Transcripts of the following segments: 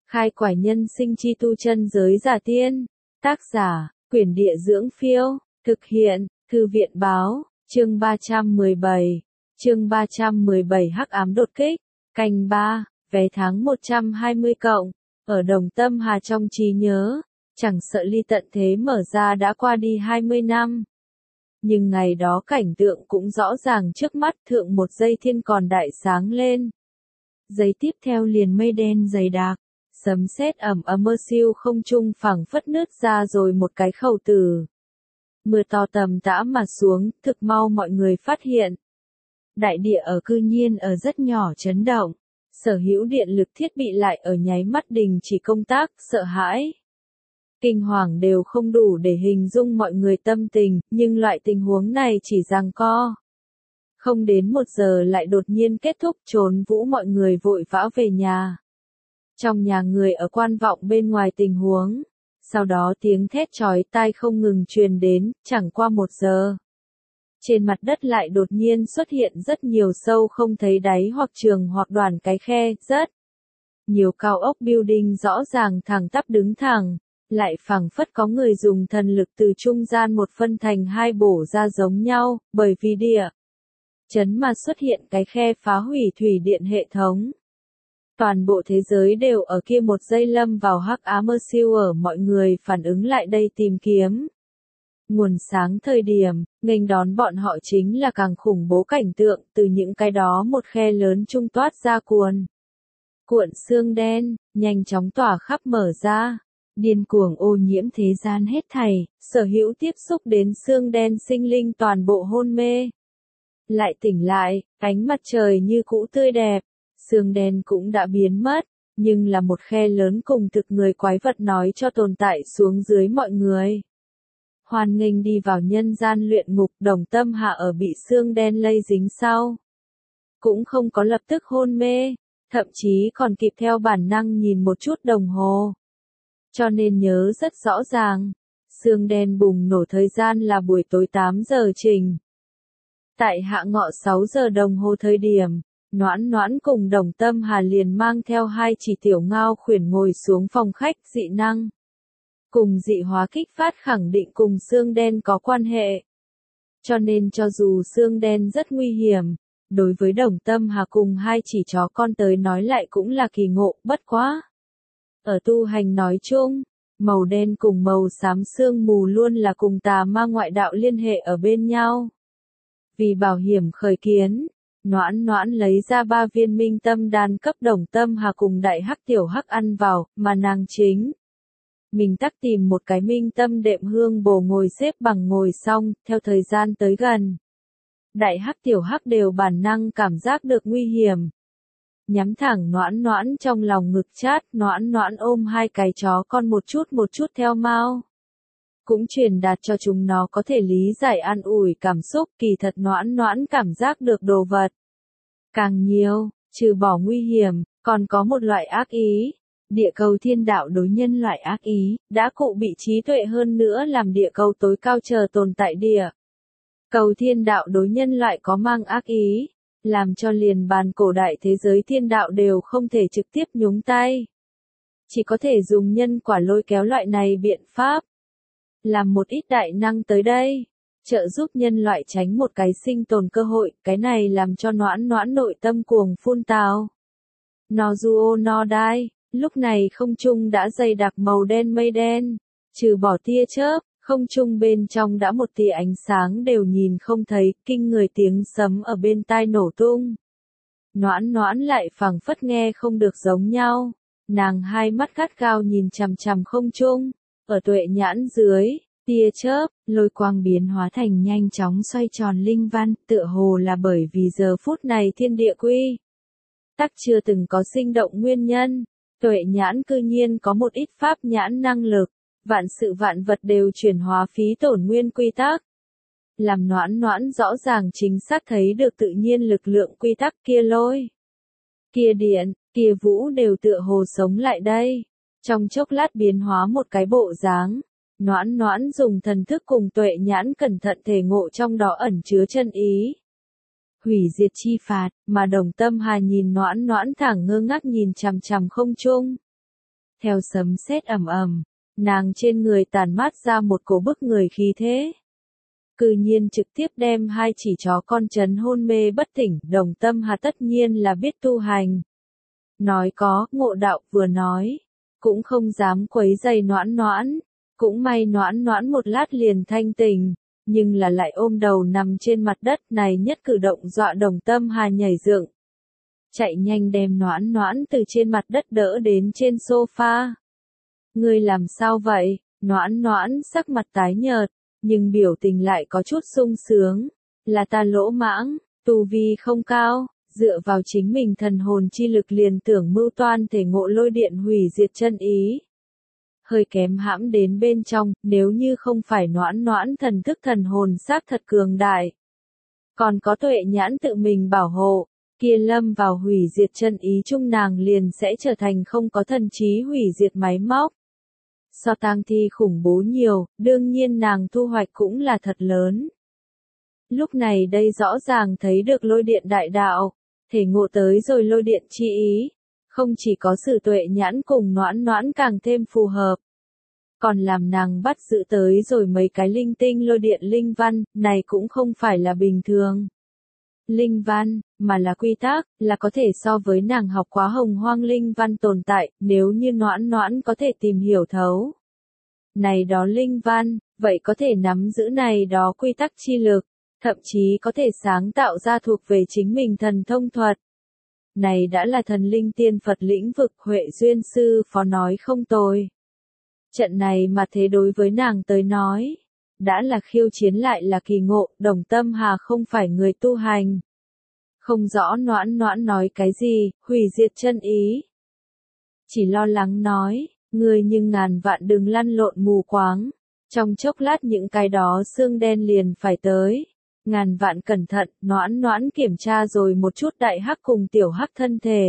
Khai quải nhân sinh chi tu chân giới giả tiên. Tác giả, Quyển Địa Dưỡng Phiêu. Thực hiện, Thư viện Báo. Chương 317. Chương 317 Hắc ám đột kích. Canh 3, vé tháng 120 cộng. Ở Đồng Tâm Hà trong trí nhớ, chẳng sợ ly tận thế mở ra đã qua đi 20 năm. Nhưng ngày đó cảnh tượng cũng rõ ràng trước mắt, thượng một giây thiên còn đại sáng lên. Giây tiếp theo liền mây đen dày đặc, sấm sét ầm ầm mơ siêu không trung phẳng phất nứt ra rồi một cái khẩu tử. Mưa to tầm tã mà xuống, thực mau mọi người phát hiện. Đại địa ở cư nhiên ở rất nhỏ chấn động, sở hữu điện lực thiết bị lại ở nháy mắt đình chỉ công tác, sợ hãi. Kinh hoàng đều không đủ để hình dung mọi người tâm tình, nhưng loại tình huống này chỉ giằng co. Không đến 1 giờ lại đột nhiên kết thúc, trốn vũ mọi người vội vã về nhà. Trong nhà người ở quan vọng bên ngoài tình huống. Sau đó tiếng thét chói tai không ngừng truyền đến, chẳng qua 1 giờ. Trên mặt đất lại đột nhiên xuất hiện rất nhiều sâu không thấy đáy hoặc trường hoặc đoàn cái khe, rất nhiều cao ốc building rõ ràng thẳng tắp đứng thẳng, lại phảng phất có người dùng thần lực từ trung gian một phân thành hai bổ ra giống nhau, bởi vì địa chấn mà xuất hiện cái khe phá hủy thủy điện hệ thống. Toàn bộ thế giới đều ở kia một giây lâm vào hắc ám mơ siêu, ở mọi người phản ứng lại đây tìm kiếm nguồn sáng thời điểm, nghênh đón bọn họ chính là càng khủng bố cảnh tượng, từ những cái đó một khe lớn trung toát ra cuộn xương đen, nhanh chóng tỏa khắp mở ra, điên cuồng ô nhiễm thế gian hết thảy, sở hữu tiếp xúc đến xương đen sinh linh toàn bộ hôn mê. Lại tỉnh lại, ánh mặt trời như cũ tươi đẹp, xương đen cũng đã biến mất, nhưng là một khe lớn cùng thực người quái vật nói cho tồn tại xuống dưới mọi người. Hoan nghênh đi vào nhân gian luyện ngục. Đồng Tâm Hà ở bị xương đen lây dính sau, cũng không có lập tức hôn mê, thậm chí còn kịp theo bản năng nhìn một chút đồng hồ. Cho nên nhớ rất rõ ràng, xương đen bùng nổ thời gian là buổi tối 8 giờ trình. Tại hạ ngọ 6 giờ đồng hồ thời điểm, Noãn Noãn cùng Đồng Tâm Hà liền mang theo 2 chỉ tiểu ngao khuyển ngồi xuống phòng khách. Dị năng cùng dị hóa kích phát khẳng định cùng xương đen có quan hệ. Cho nên cho dù xương đen rất nguy hiểm, đối với Đồng Tâm Hà cùng 2 chỉ chó con tới nói lại cũng là kỳ ngộ, bất quá. Ở tu hành nói chung, màu đen cùng màu xám sương mù luôn là cùng tà ma ngoại đạo liên hệ ở bên nhau. Vì bảo hiểm khởi kiến, Noãn Noãn lấy ra 3 viên minh tâm đan cấp Đồng Tâm Hà cùng đại hắc tiểu hắc ăn vào, mà nàng chính mình tắc tìm một cái minh tâm đệm hương bồ ngồi xếp bằng ngồi xong. Theo thời gian tới gần, đại hắc tiểu hắc đều bản năng cảm giác được nguy hiểm, nhắm thẳng Noãn Noãn trong lòng ngực chát. Noãn Noãn ôm 2 cái chó con một chút theo mau, cũng truyền đạt cho chúng nó có thể lý giải an ủi cảm xúc. Kỳ thật Noãn Noãn cảm giác được đồ vật càng nhiều, trừ bỏ nguy hiểm, còn có một loại ác ý. Địa cầu thiên đạo đối nhân loại ác ý, đã cụ bị trí tuệ hơn nữa làm địa cầu tối cao chờ tồn tại địa cầu thiên đạo đối nhân loại có mang ác ý, làm cho liền bàn cổ đại thế giới thiên đạo đều không thể trực tiếp nhúng tay. Chỉ có thể dùng nhân quả lôi kéo loại này biện pháp. Làm một ít đại năng tới đây, trợ giúp nhân loại tránh một cái sinh tồn cơ hội, cái này làm cho Noãn Noãn nội tâm cuồng phun tào. Nozuo no dai, lúc này không trung đã dày đặc màu đen mây đen, trừ bỏ tia chớp, không trung bên trong đã một tia ánh sáng đều nhìn không thấy, kinh người tiếng sấm ở bên tai nổ tung. Noãn Noãn lại phảng phất nghe không được giống nhau, nàng 2 mắt gắt gao nhìn chằm chằm không trung, ở tuệ nhãn dưới. Tia chớp, lôi quang biến hóa thành nhanh chóng xoay tròn linh văn, tựa hồ là bởi vì giờ phút này thiên địa quy tắc chưa từng có sinh động nguyên nhân, tuệ nhãn cư nhiên có một ít pháp nhãn năng lực, vạn sự vạn vật đều chuyển hóa phí tổn nguyên quy tắc. Làm Noãn Noãn rõ ràng chính xác thấy được tự nhiên lực lượng quy tắc, kia lôi, kia điện, kia vũ đều tựa hồ sống lại đây. Trong chốc lát biến hóa một cái bộ dáng. Noãn Noãn dùng thần thức cùng tuệ nhãn cẩn thận thể ngộ trong đó ẩn chứa chân ý. Hủy diệt chi phạt, mà Đồng Tâm Hà nhìn Noãn Noãn thẳng ngơ ngác nhìn chằm chằm không trung. theo sấm sét ầm ầm, nàng trên người tản mát ra một cỗ bức người khí thế. Cư nhiên trực tiếp đem hai chỉ chó con trấn hôn mê bất tỉnh, Đồng Tâm Hà tất nhiên là biết tu hành. Nói có, ngộ đạo vừa nói, cũng không dám quấy rầy Noãn Noãn, cũng may Noãn Noãn một lát liền thanh tỉnh, nhưng là lại ôm đầu nằm trên mặt đất, này nhất cử động dọa Đồng Tâm Hà nhảy dựng. Chạy nhanh đem Noãn Noãn từ trên mặt đất đỡ đến trên sofa. Ngươi làm sao vậy? Noãn Noãn sắc mặt tái nhợt, nhưng biểu tình lại có chút sung sướng. Là ta lỗ mãng, tu vi không cao, dựa vào chính mình thần hồn chi lực liền tưởng mưu toan thể ngộ lôi điện hủy diệt chân ý. Hơi kém hãm đến bên trong, nếu như không phải Noãn Noãn thần thức thần hồn xác thật cường đại. Còn có tuệ nhãn tự mình bảo hộ, kia lâm vào hủy diệt chân ý chung nàng liền sẽ trở thành không có thần trí hủy diệt máy móc. So tang thi khủng bố nhiều, đương nhiên nàng thu hoạch cũng là thật lớn. Lúc này đây rõ ràng thấy được lôi điện đại đạo, thể ngộ tới rồi lôi điện chi ý, không chỉ có sự tuệ nhãn cùng Noãn Noãn càng thêm phù hợp, còn làm nàng bắt giữ tới rồi mấy cái linh tinh lôi điện linh văn, này cũng không phải là bình thường. Linh văn, mà là quy tắc, là có thể so với nàng học quá hồng hoang linh văn tồn tại, nếu như Noãn Noãn có thể tìm hiểu thấu. Này đó linh văn, vậy có thể nắm giữ này đó quy tắc chi lực, thậm chí có thể sáng tạo ra thuộc về chính mình thần thông thuật. Này đã là thần linh tiên Phật lĩnh vực, Huệ Duyên Sư Phó nói không tồi. Trận này mà thế đối với nàng tới nói, đã là khiêu chiến lại là kỳ ngộ, Đồng Tâm Hà không phải người tu hành. Không rõ Noãn Noãn nói cái gì, hủy diệt chân ý. Chỉ lo lắng nói, người nhưng ngàn vạn đừng lăn lộn mù quáng, trong chốc lát những cái đó xương đen liền phải tới. Ngàn vạn cẩn thận, Noãn Noãn kiểm tra rồi một chút đại hắc cùng tiểu hắc thân thể.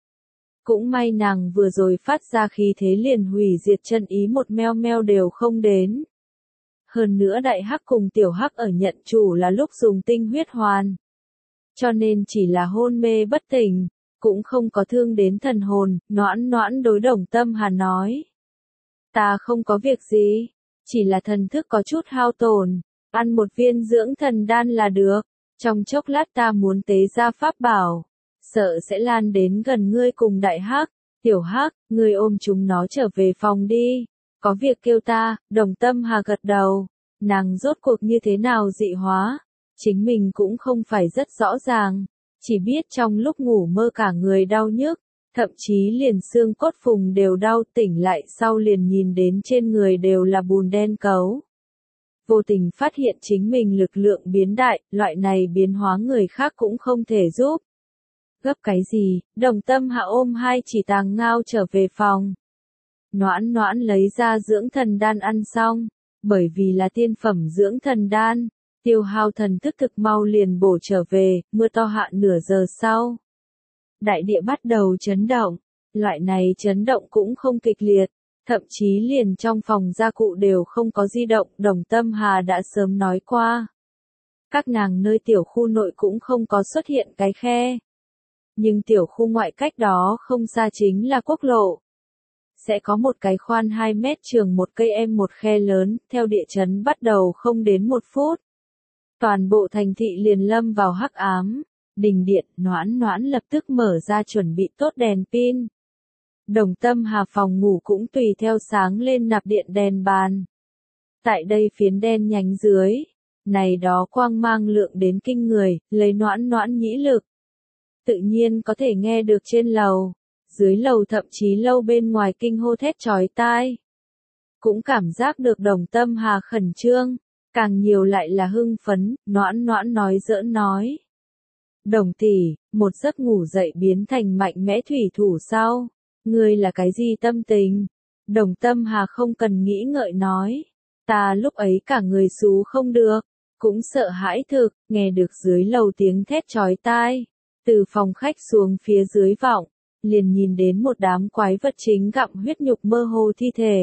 Cũng may nàng vừa rồi phát ra khí thế liền hủy diệt chân ý một meo meo đều không đến. Hơn nữa đại hắc cùng tiểu hắc ở nhận chủ là lúc dùng tinh huyết hoàn. Cho nên chỉ là hôn mê bất tỉnh, cũng không có thương đến thần hồn, Noãn Noãn đối Đồng Tâm Hà nói. Ta không có việc gì, chỉ là thần thức có chút hao tổn, ăn một viên dưỡng thần đan là được, trong chốc lát ta muốn tế ra pháp bảo, sợ sẽ lan đến gần ngươi cùng đại hắc, tiểu hắc, ngươi ôm chúng nó trở về phòng đi, có việc kêu ta, Đồng Tâm Hà gật đầu, nàng rốt cuộc như thế nào dị hóa, chính mình cũng không phải rất rõ ràng, chỉ biết trong lúc ngủ mơ cả người đau nhức, thậm chí liền xương cốt phùng đều đau, tỉnh lại sau liền nhìn đến trên người đều là bùn đen cấu. Vô tình phát hiện chính mình lực lượng biến đại, loại này biến hóa người khác cũng không thể giúp. Gấp cái gì, Đồng Tâm Hạ ôm hai chỉ tàng ngao trở về phòng. Noãn Noãn lấy ra dưỡng thần đan ăn xong, bởi vì là tiên phẩm dưỡng thần đan, tiêu hao thần thức thực mau liền bổ trở về, mưa to hạ nửa giờ sau. Đại địa bắt đầu chấn động, loại này chấn động cũng không kịch liệt, thậm chí liền trong phòng gia cụ đều không có di động, Đồng Tâm Hà đã sớm nói qua. Các nàng nơi tiểu khu nội cũng không có xuất hiện cái khe. Nhưng tiểu khu ngoại cách đó không xa chính là quốc lộ. Sẽ có một cái khoan 2 mét trường 1 cây một khe lớn, theo địa chấn bắt đầu không đến 1 phút. Toàn bộ thành thị liền lâm vào hắc ám, đình điện, Noãn Noãn lập tức mở ra chuẩn bị tốt đèn pin. Đồng Tâm Hà phòng ngủ cũng tùy theo sáng lên nạp điện đèn bàn. Tại đây phiến đen nhánh dưới, này đó quang mang lượng đến kinh người, lấy Noãn Noãn nhĩ lực. Tự nhiên có thể nghe được trên lầu, dưới lầu thậm chí lâu bên ngoài kinh hô thét chói tai. Cũng cảm giác được Đồng Tâm Hà khẩn trương, càng nhiều lại là hưng phấn, Noãn Noãn nói giỡn nói. Đồng tỷ, một giấc ngủ dậy biến thành mạnh mẽ thủy thủ sau. Ngươi là cái gì tâm tình? Đồng Tâm Hà không cần nghĩ ngợi nói. Ta lúc ấy cả người xú không được, cũng sợ hãi thực, nghe được dưới lầu tiếng thét chói tai. Từ phòng khách xuống phía dưới vọng, liền nhìn đến một đám quái vật chính gặm huyết nhục mơ hồ thi thể.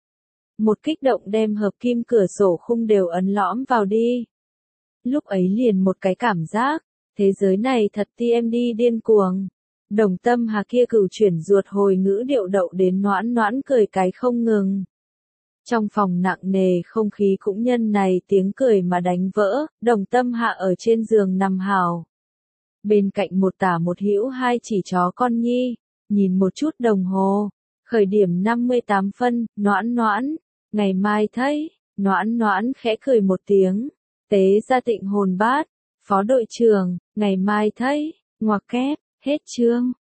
Một kích động đem hợp kim cửa sổ khung đều ấn lõm vào đi. Lúc ấy liền một cái cảm giác, thế giới này thật TMD điên cuồng. Đồng Tâm Hà kia cửu chuyển ruột hồi ngữ điệu đậu đến noãn noãn cười cái không ngừng. Trong phòng nặng nề không khí cũng nhân này tiếng cười mà đánh vỡ, Đồng Tâm Hạ ở trên giường nằm hào. Bên cạnh một tả một hữu hai chỉ chó con nhi, nhìn một chút đồng hồ, khởi điểm 58 phân, noãn noãn, ngày mai thấy, noãn noãn khẽ cười một tiếng, tế ra Tịnh Hồn Bát, phó đội trưởng, ngày mai thấy, ngoặc kép, hết chương.